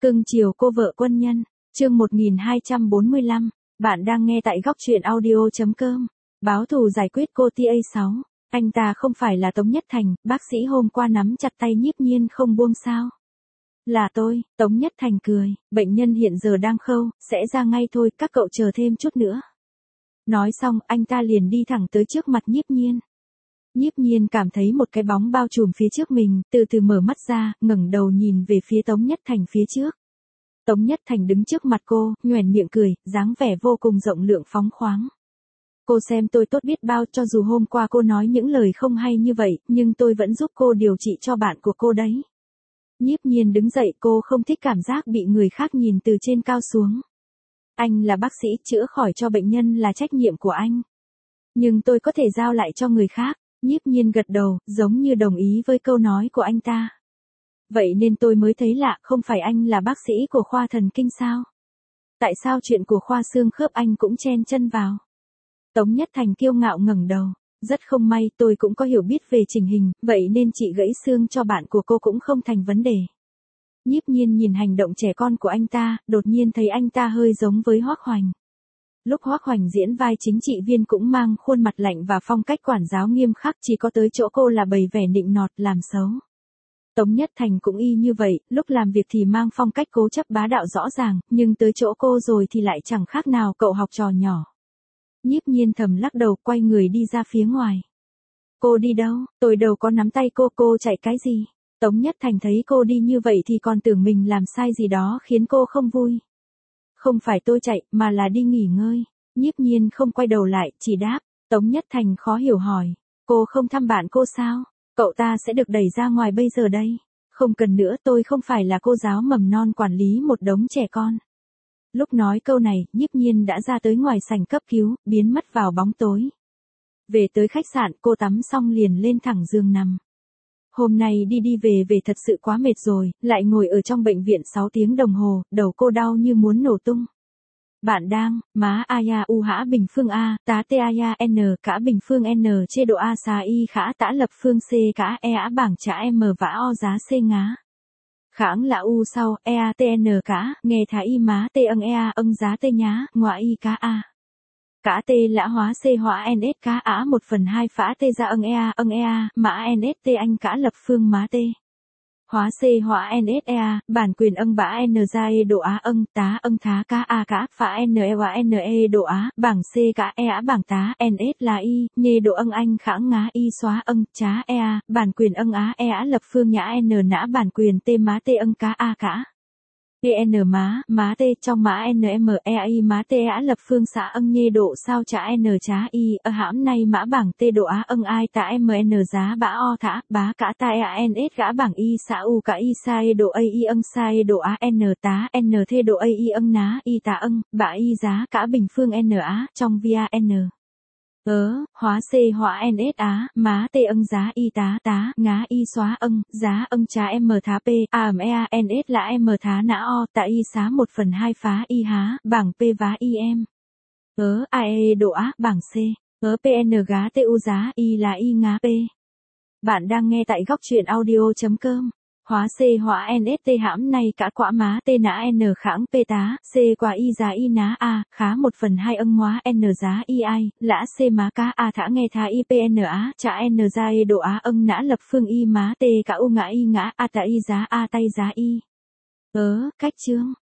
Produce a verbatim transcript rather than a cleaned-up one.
Cưng chiều cô vợ quân nhân, chương một nghìn hai trăm bốn mươi lăm, bạn đang nghe tại góc truyện audio.com. Báo thù giải quyết cô tê a sáu, anh ta không phải là Tống Nhất Thành, bác sĩ hôm qua nắm chặt tay Nhiếp Nhiên không buông sao. Là tôi, Tống Nhất Thành cười, bệnh nhân hiện giờ đang khâu, sẽ ra ngay thôi, các cậu chờ thêm chút nữa. Nói xong, anh ta liền đi thẳng tới trước mặt Nhiếp Nhiên. Nhiếp Nhiên cảm thấy một cái bóng bao trùm phía trước mình, từ từ mở mắt ra, ngẩng đầu nhìn về phía Tống Nhất Thành phía trước. Tống Nhất Thành đứng trước mặt cô, nhoẻn miệng cười, dáng vẻ vô cùng rộng lượng phóng khoáng. Cô xem tôi tốt biết bao, cho dù hôm qua cô nói những lời không hay như vậy, nhưng tôi vẫn giúp cô điều trị cho bạn của cô đấy. Nhiếp Nhiên đứng dậy, cô không thích cảm giác bị người khác nhìn từ trên cao xuống. Anh là bác sĩ, chữa khỏi cho bệnh nhân là trách nhiệm của anh. Nhưng tôi có thể giao lại cho người khác. Nhiếp Nhiên gật đầu, giống như đồng ý với câu nói của anh ta. Vậy nên tôi mới thấy lạ, không phải anh là bác sĩ của khoa thần kinh sao? Tại sao chuyện của khoa xương khớp anh cũng chen chân vào? Tống Nhất Thành kiêu ngạo ngẩng đầu. Rất không may, tôi cũng có hiểu biết về trình hình, vậy nên chị gãy xương cho bạn của cô cũng không thành vấn đề. Nhiếp Nhiên nhìn hành động trẻ con của anh ta, đột nhiên thấy anh ta hơi giống với Hoắc Hoành. Lúc Hoắc Hoành diễn vai chính trị viên cũng mang khuôn mặt lạnh và phong cách quản giáo nghiêm khắc, chỉ có tới chỗ cô là bày vẻ nịnh nọt làm xấu. Tống Nhất Thành cũng y như vậy, lúc làm việc thì mang phong cách cố chấp bá đạo rõ ràng, nhưng tới chỗ cô rồi thì lại chẳng khác nào cậu học trò nhỏ. Nhiếp Nhiên thầm lắc đầu, quay người đi ra phía ngoài. Cô đi đâu? Tôi đâu có nắm tay cô, cô chạy cái gì? Tống Nhất Thành thấy cô đi như vậy thì còn tưởng mình làm sai gì đó khiến cô không vui. Không phải tôi chạy, mà là đi nghỉ ngơi. Nhiếp Nhiên không quay đầu lại, chỉ đáp. Tống Nhất Thành khó hiểu hỏi. Cô không thăm bạn cô sao? Cậu ta sẽ được đẩy ra ngoài bây giờ đây. Không cần nữa, tôi không phải là cô giáo mầm non quản lý một đống trẻ con. Lúc nói câu này, Nhiếp Nhiên đã ra tới ngoài sảnh cấp cứu, biến mất vào bóng tối. Về tới khách sạn, cô tắm xong liền lên thẳng giường nằm. Hôm nay đi đi về về thật sự quá mệt rồi, lại ngồi ở trong bệnh viện sáu tiếng đồng hồ, đầu cô đau như muốn nổ tung. Bạn đang, má aya u hã bình phương a, tá t aya n, cả bình phương n chế độ a xà y khả tã lập phương c cả e á bảng trả m vã o giá c ngá. Khãng là u sau, ea tn cả, nghe thả y má t âng ea âng giá t nhá, ngoại y cá a. Cả t lã hóa c hóa ns cá á một phần hai phả t ra âng ea âng ea, mã ns t anh cả lập phương má t. Hóa c hóa ns ea, bản quyền âng bã n ra e độ á âng tá âng thá cá a cả phả n e hóa n e độ á, bảng c cả e á bảng tá ns là y, nhê độ âng anh khãng ngá y xóa âng trá ea, bản quyền âng á e á lập phương nhã n nã bản quyền t má t âng cá a cả. tn má, má t trong mã nm ei má t á lập phương xã âng nhê độ sao trả n trá y, ở hãm nay mã bảng t độ á âng ai tạ mn giá bã o thả, bá cả ta e ns gã bảng y xã u cả y sa e độ a y âng sa e độ á n tá n thê độ a y âng ná y tạ âng, bã y giá cả bình phương n á, trong via n. Ớ, hóa c hóa ns á, má t âng giá y tá tá, ngá y xóa âng, giá âng trá m thá p, am ea ns là m thá nã o, tạ y xá một phần hai phá y há, bảng p vá y em. Ớ, ae độ á, bảng c, ớ pn gá t u giá y là y ngá p. Bạn đang nghe tại góc truyện audio.com. Hóa c hóa ns t hãm nay cả quả má t nã n khãng p tá, c quả y giá y ná a, khá một phần hai âng hóa n giá y ai, lã c má cá a thả nghe thá y pn á, trả n ra e độ á âng nã lập phương y má t cả u ngã y ngã a tạ y giá a tay giá y. Ớ, cách chương.